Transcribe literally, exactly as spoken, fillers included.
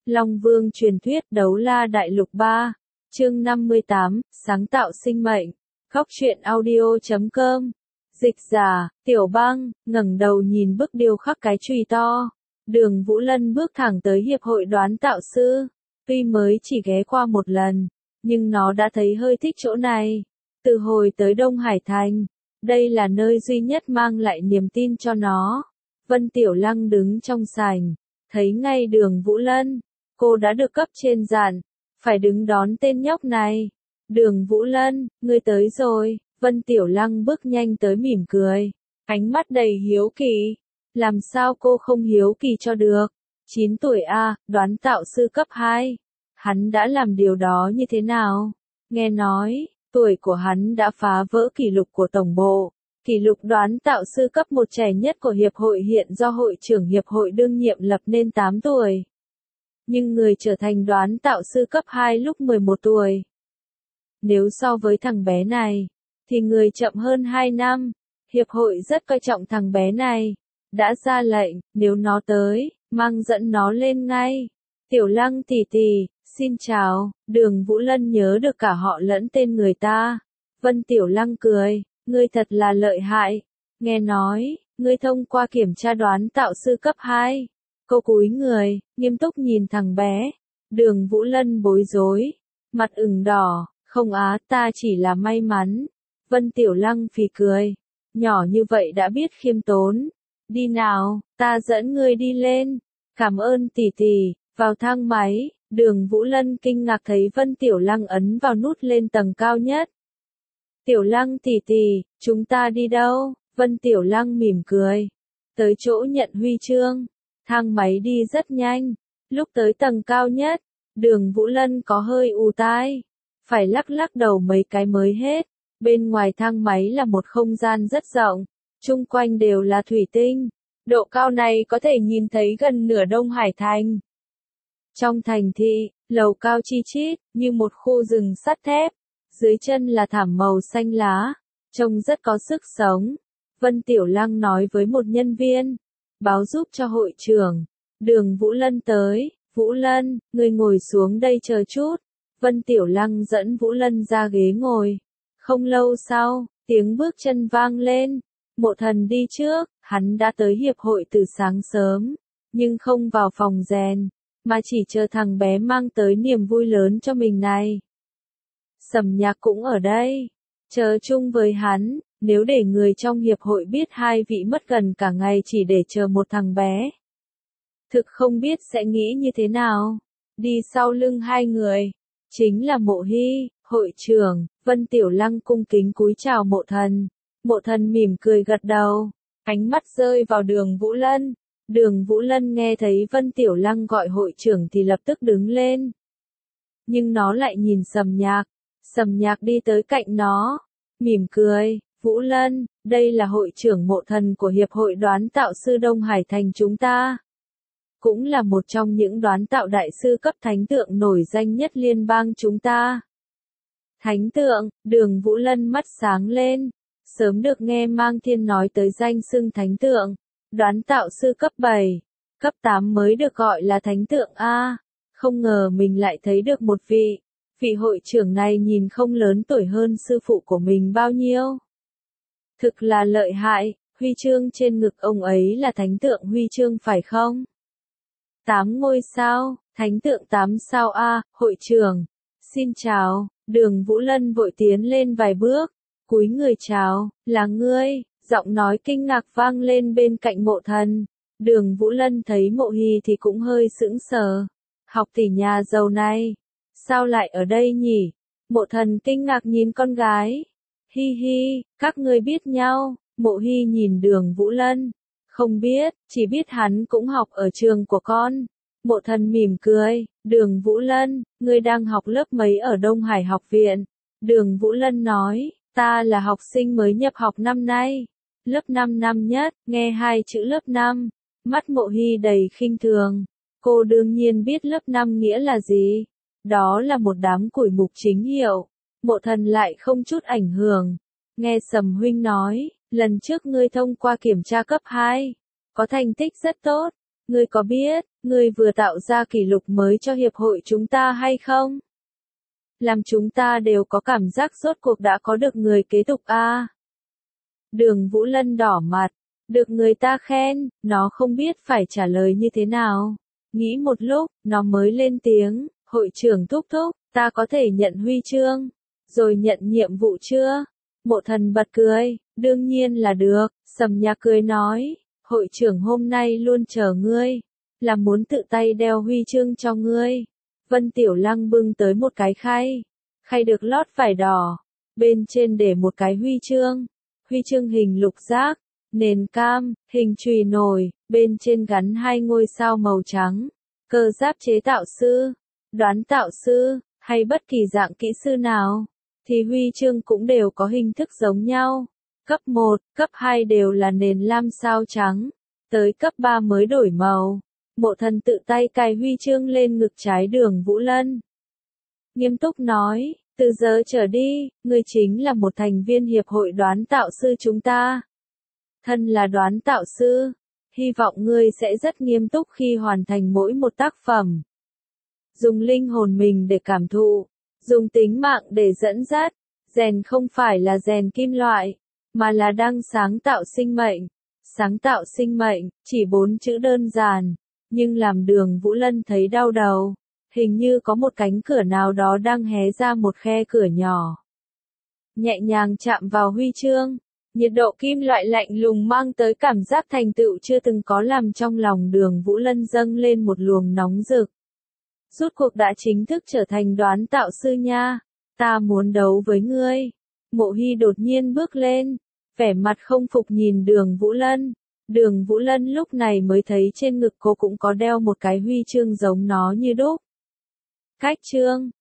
Long Vương truyền thuyết Đấu La Đại Lục ba, chương năm mươi tám, sáng tạo sinh mệnh. Góc truyện audio chấm com. Dịch giả, Tiểu Băng, ngẩng đầu nhìn bức điêu khắc cái chùy to. Đường Vũ Lân bước thẳng tới hiệp hội đoán tạo sư. Tuy mới chỉ ghé qua một lần, nhưng nó đã thấy hơi thích chỗ này. Từ hồi tới Đông Hải Thành, đây là nơi duy nhất mang lại niềm tin cho nó. Vân Tiểu Lăng đứng trong sảnh, thấy ngay Đường Vũ Lân. Cô đã được cấp trên dặn, phải đứng đón tên nhóc này. Đường Vũ Lân, ngươi tới rồi. Vân Tiểu Lăng bước nhanh tới mỉm cười, ánh mắt đầy hiếu kỳ. Làm sao cô không hiếu kỳ cho được? chín tuổi a, đoán tạo sư cấp hai. Hắn đã làm điều đó như thế nào? Nghe nói, tuổi của hắn đã phá vỡ kỷ lục của tổng bộ. Kỷ lục đoán tạo sư cấp một trẻ nhất của hiệp hội hiện do hội trưởng hiệp hội đương nhiệm lập nên tám tuổi. Nhưng người trở thành đoán tạo sư cấp hai lúc mười một tuổi. Nếu so với thằng bé này, thì người chậm hơn hai năm. Hiệp hội rất coi trọng thằng bé này. Đã ra lệnh, nếu nó tới, mang dẫn nó lên ngay. Tiểu Lăng tỷ tỷ, xin chào. Đường Vũ Lân nhớ được cả họ lẫn tên người ta. Vân Tiểu Lăng cười, ngươi thật là lợi hại. Nghe nói, ngươi thông qua kiểm tra đoán tạo sư cấp hai. Cô cúi người, nghiêm túc nhìn thằng bé. Đường Vũ Lân bối rối, mặt ửng đỏ, không á, ta chỉ là may mắn. Vân Tiểu Lăng phì cười, nhỏ như vậy đã biết khiêm tốn. Đi nào, ta dẫn ngươi đi lên. Cảm ơn tỷ tỷ. Vào thang máy, Đường Vũ Lân kinh ngạc thấy Vân Tiểu Lăng ấn vào nút lên tầng cao nhất. Tiểu Lăng tỷ tỷ, chúng ta đi đâu? Vân Tiểu Lăng mỉm cười. Tới chỗ nhận huy chương. Thang máy đi rất nhanh. Lúc tới tầng cao nhất, Đường Vũ Lân có hơi ù tai. Phải lắc lắc đầu mấy cái mới hết. Bên ngoài thang máy là một không gian rất rộng. Chung quanh đều là thủy tinh. Độ cao này có thể nhìn thấy gần nửa Đông Hải Thành. Trong thành thị, lầu cao chi chít, như một khu rừng sắt thép. Dưới chân là thảm màu xanh lá. Trông rất có sức sống. Vân Tiểu Lăng nói với một nhân viên. Báo giúp cho hội trưởng. Đường Vũ Lân tới. Vũ Lân, ngươi ngồi xuống đây chờ chút. Vân Tiểu Lăng dẫn Vũ Lân ra ghế ngồi. Không lâu sau, tiếng bước chân vang lên. Mộ Thần đi trước, hắn đã tới hiệp hội từ sáng sớm, nhưng không vào phòng rèn, mà chỉ chờ thằng bé mang tới niềm vui lớn cho mình này. Sầm Nhạc cũng ở đây, chờ chung với hắn, nếu để người trong hiệp hội biết hai vị mất gần cả ngày chỉ để chờ một thằng bé. Thực không biết sẽ nghĩ như thế nào. Đi sau lưng hai người, chính là Mộ Hy, hội trưởng. Vân Tiểu Lăng cung kính cúi chào Mộ Thần. Mộ Thần mỉm cười gật đầu, ánh mắt rơi vào Đường Vũ Lân. Đường Vũ Lân nghe thấy Vân Tiểu Lăng gọi hội trưởng thì lập tức đứng lên. Nhưng nó lại nhìn Sầm Nhạc. Sầm Nhạc đi tới cạnh nó, mỉm cười. Vũ Lân, đây là hội trưởng Mộ Thần của Hiệp hội đoán tạo sư Đông Hải Thành chúng ta. Cũng là một trong những đoán tạo đại sư cấp thánh tượng nổi danh nhất liên bang chúng ta. Thánh tượng, Đường Vũ Lân mắt sáng lên. Sớm được nghe Mang Thiên nói tới danh xưng thánh tượng. Đoán tạo sư cấp bảy, cấp tám mới được gọi là thánh tượng A. Không ngờ mình lại thấy được một vị. Vị hội trưởng này nhìn không lớn tuổi hơn sư phụ của mình bao nhiêu. Thực là lợi hại, huy chương trên ngực ông ấy là thánh tượng huy chương phải không? tám ngôi sao, thánh tượng tám sao A, hội trưởng. Xin chào, Đường Vũ Lân vội tiến lên vài bước. Cúi người chào, là ngươi, giọng nói kinh ngạc vang lên bên cạnh Mộ Thần. Đường Vũ Lân thấy Mộ Hy thì cũng hơi sững sờ. Học tỷ nhà giàu này, sao lại ở đây nhỉ? Mộ Thần kinh ngạc nhìn con gái. Hi hi, các ngươi biết nhau. Mộ Hy nhìn Đường Vũ Lân. Không biết, chỉ biết hắn cũng học ở trường của con. Mộ Thần mỉm cười. Đường Vũ Lân, ngươi đang học lớp mấy ở Đông Hải học viện? Đường Vũ Lân nói. Ta là học sinh mới nhập học năm nay. Lớp năm năm nhất, nghe hai chữ lớp năm. Mắt Mộ Hy đầy khinh thường. Cô đương nhiên biết lớp năm nghĩa là gì. Đó là một đám củi mục chính hiệu. Mộ Thần lại không chút ảnh hưởng. Nghe Sầm huynh nói, lần trước ngươi thông qua kiểm tra cấp hai. Có thành tích rất tốt. Ngươi có biết, ngươi vừa tạo ra kỷ lục mới cho hiệp hội chúng ta hay không? Làm chúng ta đều có cảm giác rốt cuộc đã có được người kế tục a. Đường Vũ Lân đỏ mặt, được người ta khen, nó không biết phải trả lời như thế nào. Nghĩ một lúc, nó mới lên tiếng, hội trưởng thúc thúc, ta có thể nhận huy chương, rồi nhận nhiệm vụ chưa? Mộ Thần bật cười, đương nhiên là được, Sầm Nhạc cười nói, hội trưởng hôm nay luôn chờ ngươi, là muốn tự tay đeo huy chương cho ngươi. Vân Tiểu Lăng bưng tới một cái khay, khay được lót vải đỏ, bên trên để một cái huy chương, huy chương hình lục giác, nền cam, hình chùy nổi, bên trên gắn hai ngôi sao màu trắng, cơ giáp chế tạo sư, đoán tạo sư, hay bất kỳ dạng kỹ sư nào, thì huy chương cũng đều có hình thức giống nhau. Cấp một, cấp hai đều là nền lam sao trắng, tới cấp ba mới đổi màu. Mộ Thần tự tay cài huy chương lên ngực trái Đường Vũ Lân. Nghiêm túc nói, từ giờ trở đi, ngươi chính là một thành viên hiệp hội đoán tạo sư chúng ta. Thân là đoán tạo sư, hy vọng ngươi sẽ rất nghiêm túc khi hoàn thành mỗi một tác phẩm. Dùng linh hồn mình để cảm thụ, dùng tính mạng để dẫn dắt, rèn không phải là rèn kim loại, mà là đang sáng tạo sinh mệnh. Sáng tạo sinh mệnh, chỉ bốn chữ đơn giản, nhưng làm Đường Vũ Lân thấy đau đầu. Hình như có một cánh cửa nào đó đang hé ra một khe cửa nhỏ. Nhẹ nhàng chạm vào huy chương, nhiệt độ kim loại lạnh lùng mang tới cảm giác thành tựu chưa từng có làm trong lòng Đường Vũ Lân dâng lên một luồng nóng rực. Rốt cuộc đã chính thức trở thành đoán tạo sư nha, ta muốn đấu với ngươi. Mộ Hy đột nhiên bước lên, vẻ mặt không phục nhìn Đường Vũ Lân. Đường Vũ Lân lúc này mới thấy trên ngực cô cũng có đeo một cái huy chương giống nó như đúc. Cách chương